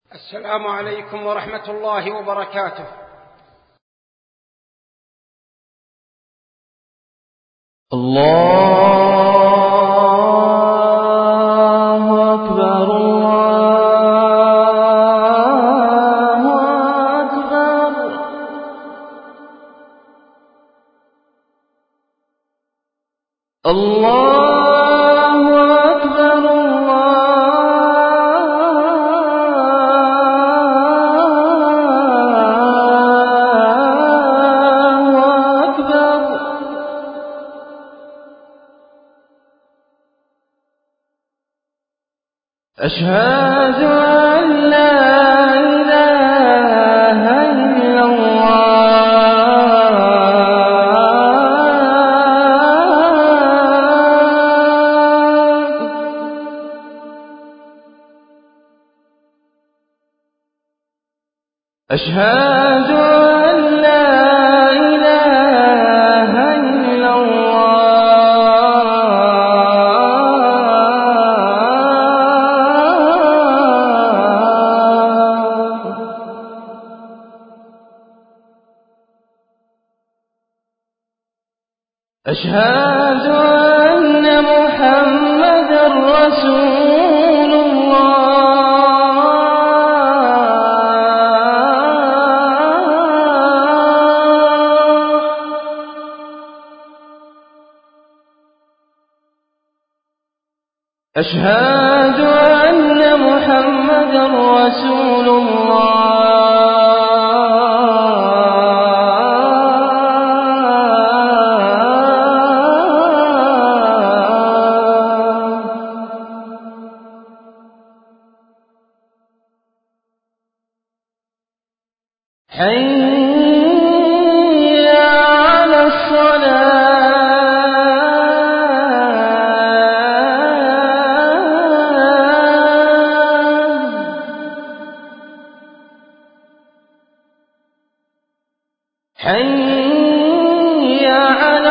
السلام عليكم ورحمة الله وبركاته. الله أكبر الله أكبر. الله أشهد أن لا إله إلا الله. أشهد أن لا إله إلا أشهد أن محمدا رسول الله. أشهد أن محمدا رسول حي على الصلاة حي على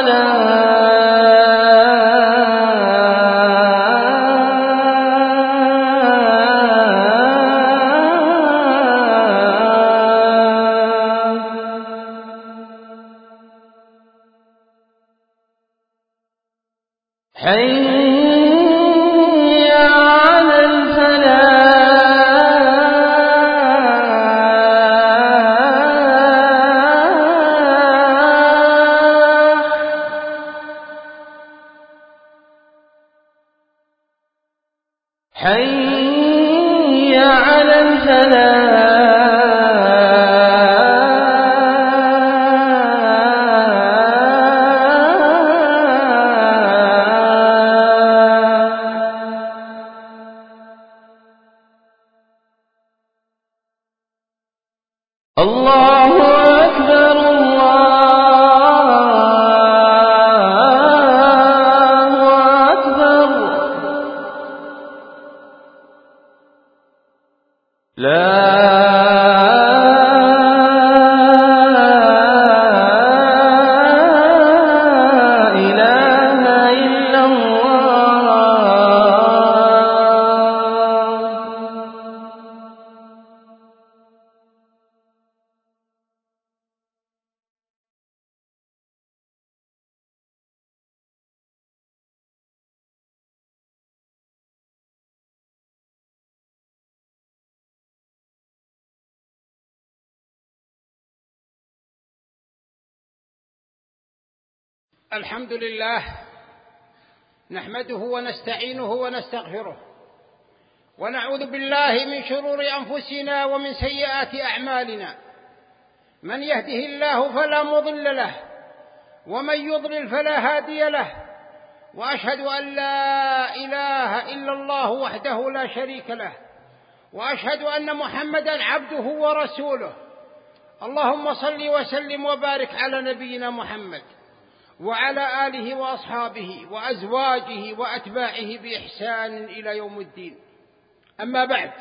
حي على الفلاح حي على الله أكبر الله أكبر. لا إله إلا الحمد لله نحمده ونستعينه ونستغفره ونعوذ بالله من شرور أنفسنا ومن سيئات أعمالنا. من يهده الله فلا مضل له ومن يضلل فلا هادي له، وأشهد أن لا إله إلا الله وحده لا شريك له، وأشهد أن محمدا عبده ورسوله. اللهم صل وسلم وبارك على نبينا محمد وعلى آله وأصحابه وأزواجه وأتباعه بإحسان إلى يوم الدين. أما بعد،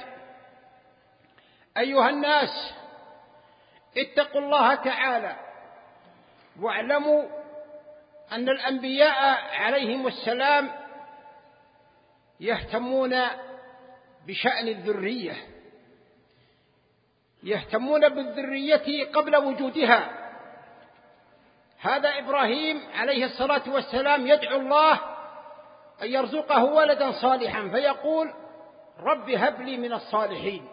أيها الناس، اتقوا الله تعالى واعلموا أن الأنبياء عليهم السلام يهتمون بشأن الذرية يهتمون بالذرية قبل وجودها. هذا إبراهيم عليه الصلاة والسلام يدعو الله أن يرزقه ولدا صالحا، فيقول رب هب لي من الصالحين.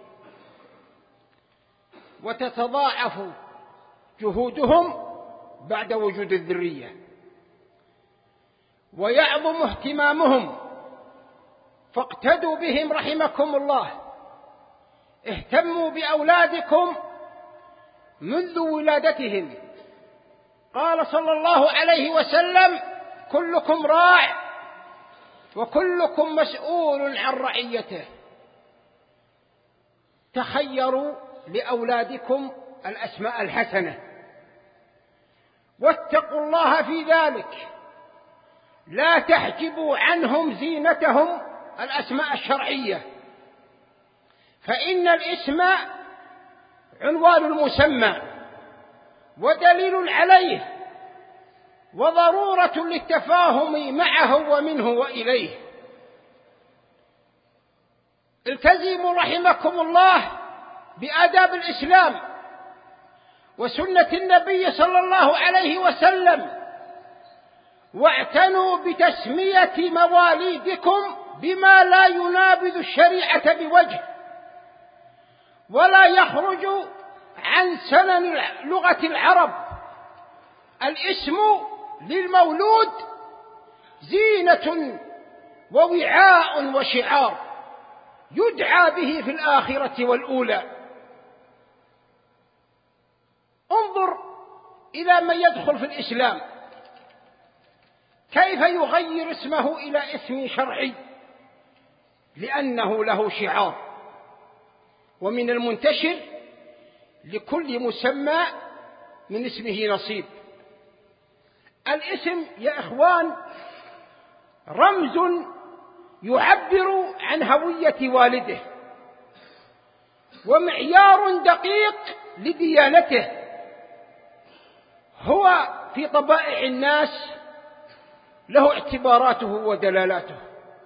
وتتضاعف جهودهم بعد وجود الذرية، ويعظم اهتمامهم، فاقتدوا بهم رحمكم الله. اهتموا بأولادكم منذ ولادتهم. قال صلى الله عليه وسلم كلكم راع وكلكم مسؤول عن رعيته. تخيروا لأولادكم الأسماء الحسنة، واتقوا الله في ذلك. لا تحجبوا عنهم زينتهم الأسماء الشرعية، فإن الاسم عنوان المسمى ودليل عليه، وضرورة للتفاهم معه ومنه وإليه. التزموا رحمكم الله بآداب الإسلام وسنة النبي صلى الله عليه وسلم، واعتنوا بتسمية مواليدكم بما لا ينابذ الشريعة بوجه، ولا يخرج عن سنن لغة العرب. الاسم للمولود زينة ووعاء وشعار يدعى به في الآخرة والأولى. انظر إلى من يدخل في الإسلام كيف يغير اسمه إلى اسم شرعي، لأنه له شعار. ومن المنتشر لكل مسمى من اسمه نصيب. الاسم يا إخوان رمز يعبر عن هوية والده، ومعيار دقيق لديانته. هو في طبائع الناس له اعتباراته ودلالاته،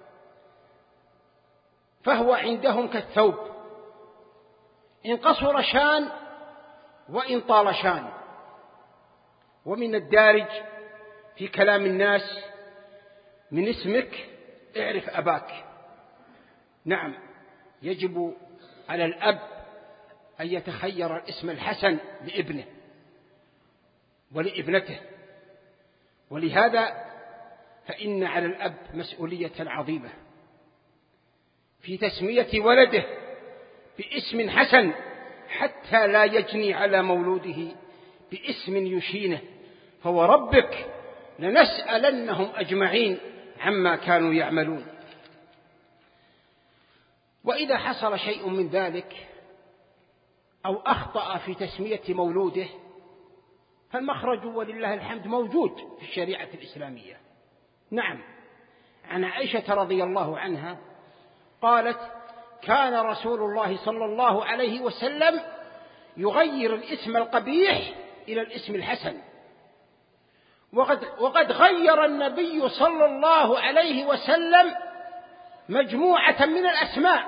فهو عندهم كالثوب، إن قصر شان وإن طال شان. ومن الدارج في كلام الناس من اسمك اعرف أباك. نعم، يجب على الأب أن يتخير الاسم الحسن لابنه ولابنته. ولهذا فإن على الأب مسؤولية عظيمة في تسمية ولده باسم حسن، حتى لا يجني على مولوده باسم يشينه. فوربك لنسألنهم أجمعين عما كانوا يعملون. وإذا حصل شيء من ذلك أو أخطأ في تسمية مولوده، فالمخرج ولله الحمد موجود في الشريعة الإسلامية. نعم، عن عائشة رضي الله عنها قالت كان رسول الله صلى الله عليه وسلم يغير الاسم القبيح إلى الاسم الحسن. وقد غير النبي صلى الله عليه وسلم مجموعة من الأسماء.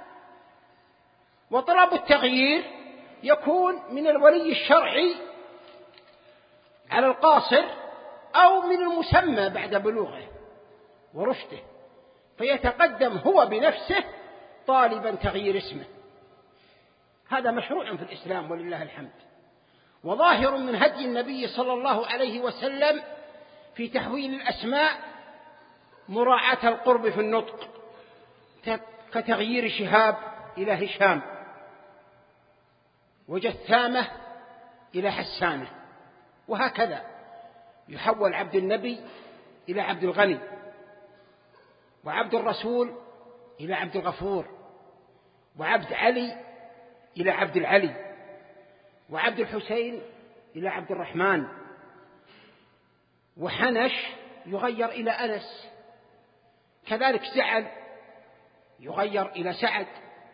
وطلب التغيير يكون من الولي الشرعي على القاصر، أو من المسمى بعد بلوغه ورشده، فيتقدم هو بنفسه طالبا تغيير اسمه. هذا مشروع في الإسلام ولله الحمد، وظاهر من هدي النبي صلى الله عليه وسلم في تحويل الأسماء مراعاة القرب في النطق، كتغيير شهاب إلى هشام، وجثامة إلى حسانة، وهكذا يحول عبد النبي إلى عبد الغني، وعبد الرسول إلى عبد الغفور، وعبد علي إلى عبد العلي، وعبد الحسين إلى عبد الرحمن، وحنش يغير إلى أنس، كذلك سعد يغير إلى سعد،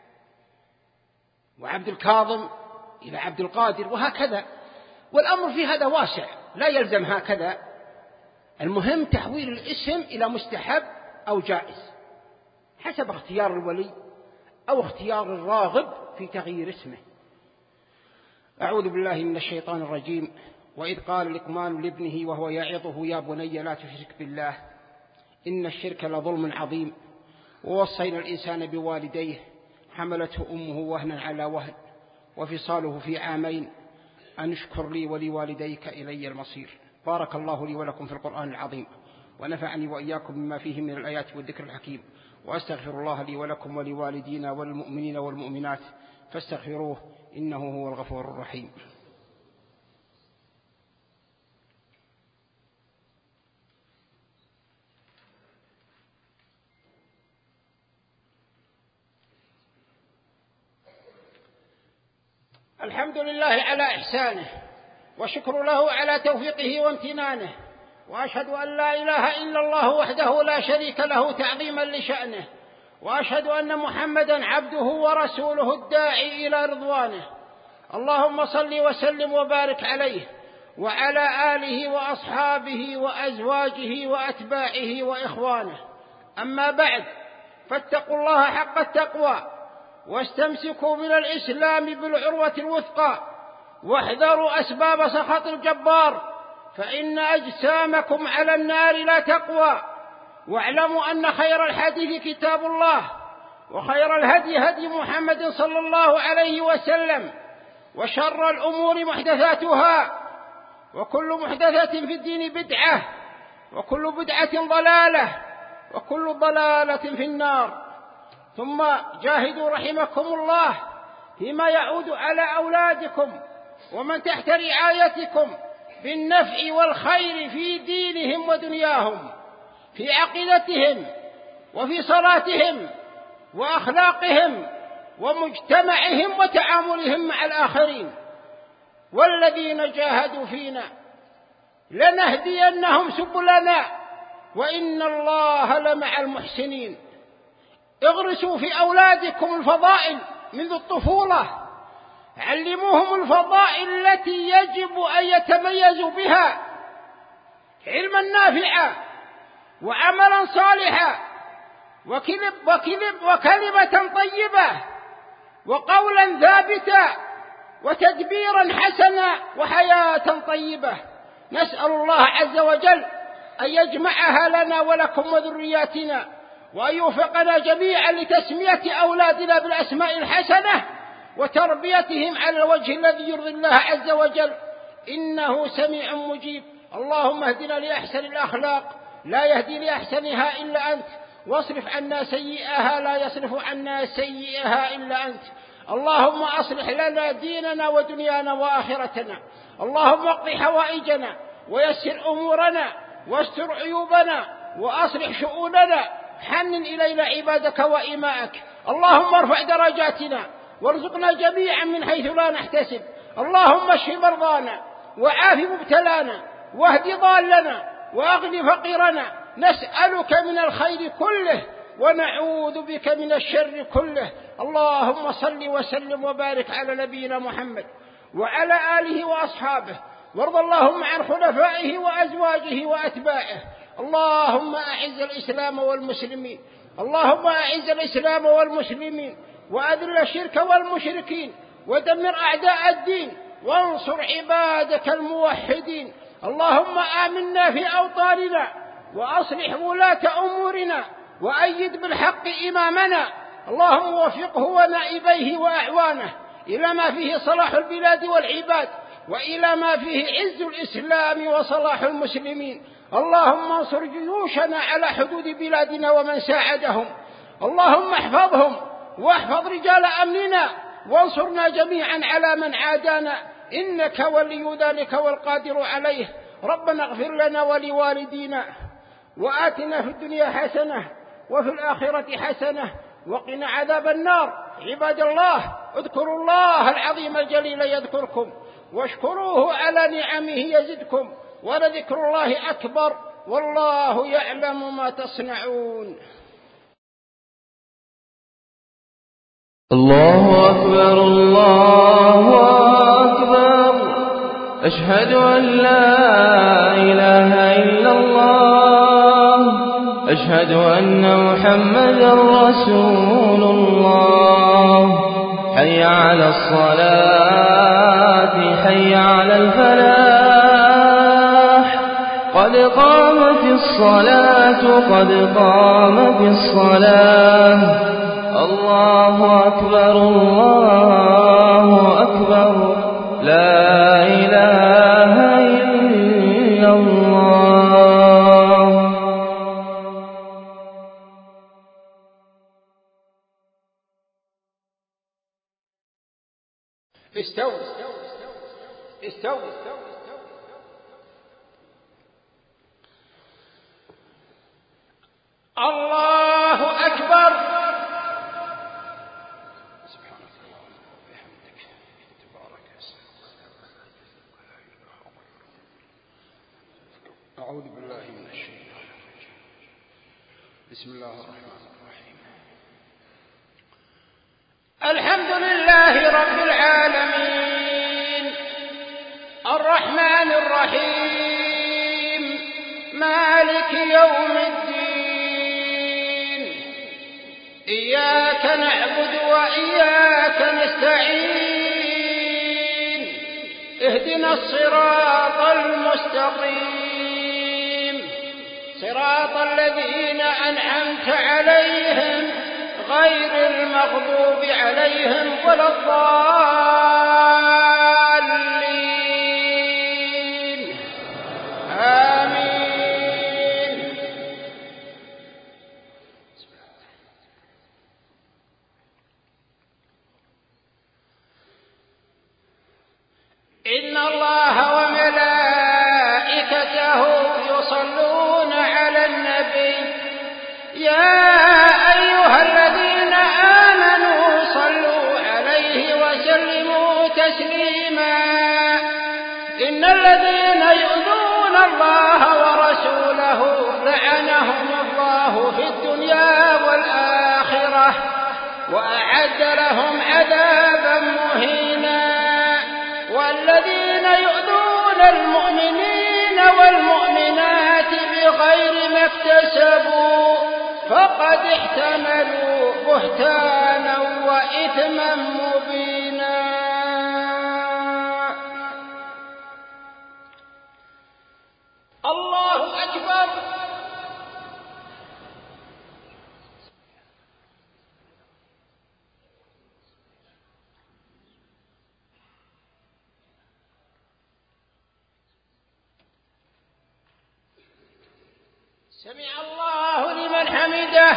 وعبد الكاظم إلى عبد القادر، وهكذا. والأمر في هذا واسع، لا يلزم هكذا. المهم تحويل الاسم إلى مستحب أو جائز حسب اختيار الولي أو اختيار الراغب في تغيير اسمه. أعوذ بالله من الشيطان الرجيم. وإذ قال لقمان لابنه وهو يعظه يا بني لا تشرك بالله إن الشرك لظلم عظيم. ووصينا الإنسان بوالديه حملته أمه وهنا على وهن وفصاله في عامين أن اشكر لي ولوالديك إلي المصير. بارك الله لي ولكم في القرآن العظيم ونفعني وإياكم بما فيه من الآيات والذكر الحكيم، وأستغفر الله لي ولكم ولوالدينا والمؤمنين والمؤمنات فاستغفروه إنه هو الغفور الرحيم. الحمد لله على إحسانه، وشكر له على توفيقه وامتنانه، وأشهد أن لا إله إلا الله وحده لا شريك له تعظيما لشأنه، وأشهد أن محمدا عبده ورسوله الداعي إلى رضوانه. اللهم صل وسلم وبارك عليه وعلى آله وأصحابه وأزواجه وأتباعه وإخوانه. أما بعد، فاتقوا الله حق التقوى واستمسكوا من الإسلام بالعروة الوثقى، واحذروا أسباب سخط الجبار، فإن أجسامكم على النار لا تقوى. واعلموا أن خير الحديث كتاب الله، وخير الهدي هدي محمد صلى الله عليه وسلم، وشر الأمور محدثاتها، وكل محدثة في الدين بدعة، وكل بدعة ضلالة، وكل ضلالة في النار. ثم جاهدوا رحمكم الله فيما يعود على أولادكم ومن تحت رعايتكم بالنفع والخير في دينهم ودنياهم، في عقيدتهم وفي صلاتهم وأخلاقهم ومجتمعهم وتعاملهم مع الآخرين. والذين جاهدوا فينا لنهدينهم سبلنا وإن الله لمع المحسنين. اغرسوا في أولادكم الفضائل منذ الطفولة، علموهم الفضائل التي يجب أن يتميزوا بها، علما نافعا وعملا صالحا وكلمة طيبة وقولا ثابتا وتدبيرا حسنا وحياة طيبة. نسأل الله عز وجل أن يجمعها لنا ولكم وذرياتنا، وأن يوفقنا جميعا لتسمية أولادنا بالأسماء الحسنة وتربيتهم على الوجه الذي يرضي الله عز وجل، إنه سميع مجيب. اللهم اهدنا لأحسن الأخلاق لا يهدي لأحسنها إلا أنت، واصرف عنا سيئها لا يصرف عنا سيئها إلا أنت. اللهم أصلح لنا ديننا ودنيانا وآخرتنا. اللهم اقض حوائجنا ويسر أمورنا واستر عيوبنا وأصلح شؤوننا. حنن إلينا عبادك وإماءك. اللهم ارفع درجاتنا وارزقنا جميعا من حيث لا نحتسب. اللهم اشف مرضانا وعاف مبتلانا واهد ضالنا وأغن فقيرنا. نسألك من الخير كله ونعوذ بك من الشر كله. اللهم صل وسلم وبارك على نبينا محمد وعلى آله وأصحابه، وارض اللهم عن خلفائه وأزواجه وأتباعه. اللهم أعز الإسلام والمسلمين، اللهم أعز الإسلام والمسلمين وأذل الشرك والمشركين ودمر أعداء الدين وانصر عبادك الموحدين. اللهم آمنا في أوطاننا وأصلح ولاة أمورنا وأيد بالحق إمامنا. اللهم وفقه ونائبيه وأعوانه إلى ما فيه صلاح البلاد والعباد، وإلى ما فيه عز الإسلام وصلاح المسلمين. اللهم انصر جيوشنا على حدود بلادنا ومن ساعدهم. اللهم احفظهم واحفظ رجال أمننا وانصرنا جميعا على من عادانا، إنك ولي ذلك والقادر عليه. ربنا اغفر لنا ولوالدينا وآتنا في الدنيا حسنة وفي الآخرة حسنة وقنا عذاب النار. عباد الله، اذكروا الله العظيم الجليل يذكركم، واشكروه على نعمه يزدكم، ولذكر الله أكبر، والله يعلم ما تصنعون. الله أكبر الله أكبر، أشهد أن لا إله إلا الله، أشهد أن محمدا رسول الله. حي على الصلاة حي على الفلاح قد قامت الصلاة قد قامت الصلاة الله أكبر الله أكبر لا إله إلا الله. استووا استووا. الله أكبر. سبحانك اللهم وبحمدك تبارك اسمك. أعوذ بالله من الشيطان الرجيم. بسم الله الرحمن الرحيم. الحمد لله رب العالمين الرحمن الرحيم مالك يوم الدين إياك نعبد وإياك نستعين اهدنا الصراط المستقيم صراط الذين أنعمت عليهم غير المغضوب عليهم ولا الضالين آمين. إن الله وملائكته يصلون على النبي يا أيها الذين آمنوا صلوا عليه وسلموا تسليما. إن الذين يؤذون الله ورسوله لعنهم الله في الدنيا والآخرة وأعد لهم عذابا مهينا. والذين يؤذون المؤمنين والمؤمنات بغير ما اكتسبوا فقد احتملوا بهتانا وإثما مبينا. الله أكبر. سمع الله لمن حمده.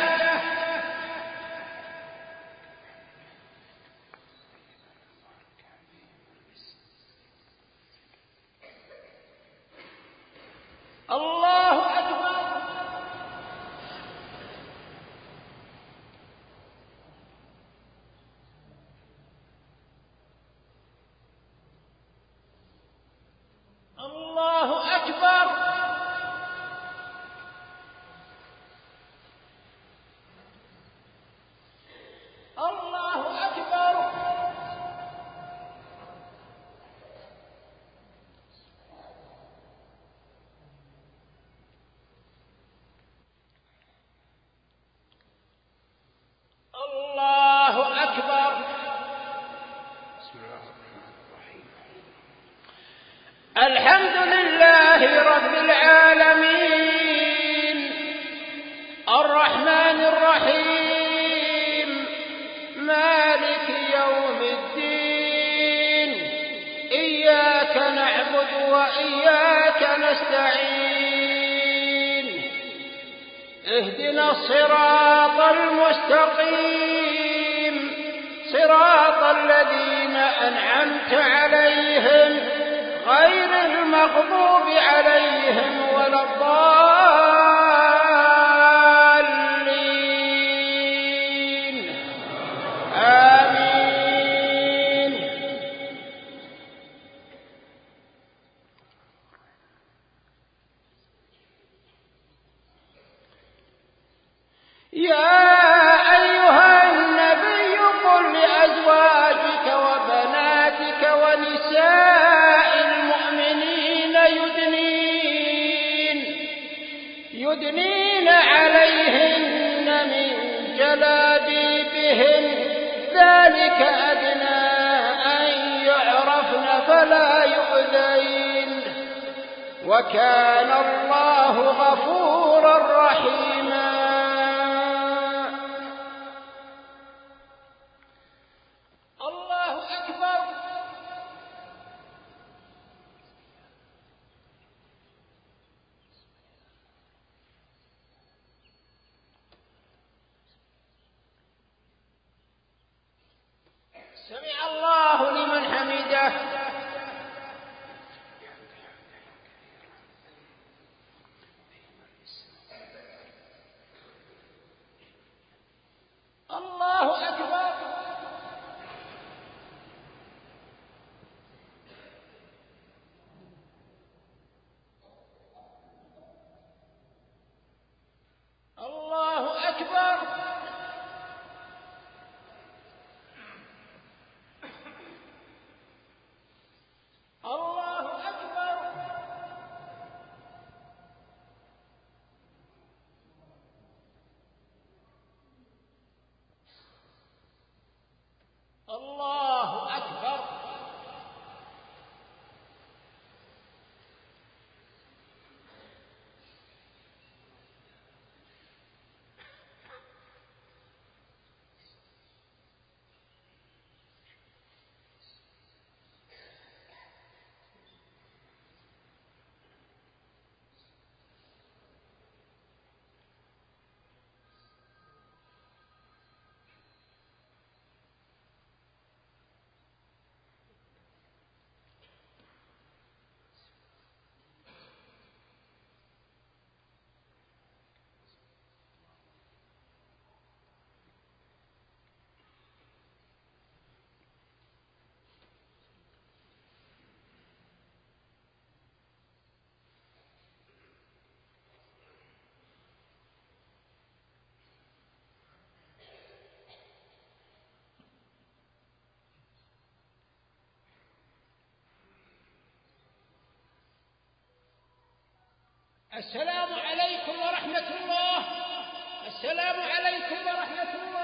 الله أكبر. الله أكبر. الله أكبر. الله أكبر. بسم الله الرحمن الرحيم. الحمد لله رب العالمين الرحمن الرحيم مالك يوم الدين إياك نعبد وإياك نستعين اهدنا الصراط المستقيم صراط الذين أنعمت عليهم غير المغضوب عليهم ولا الضالين آمين. يا أيها النبي قل لأزواجك وبناتك ونساء المؤمنين يدنين الوالدين وكان الله غفورا رحيما. الله أكبر. سمع الله لمن حمده. الله أكبر. الله أكبر. الله أكبر. الله أكبر. السلام عليكم ورحمة الله. السلام عليكم ورحمة الله.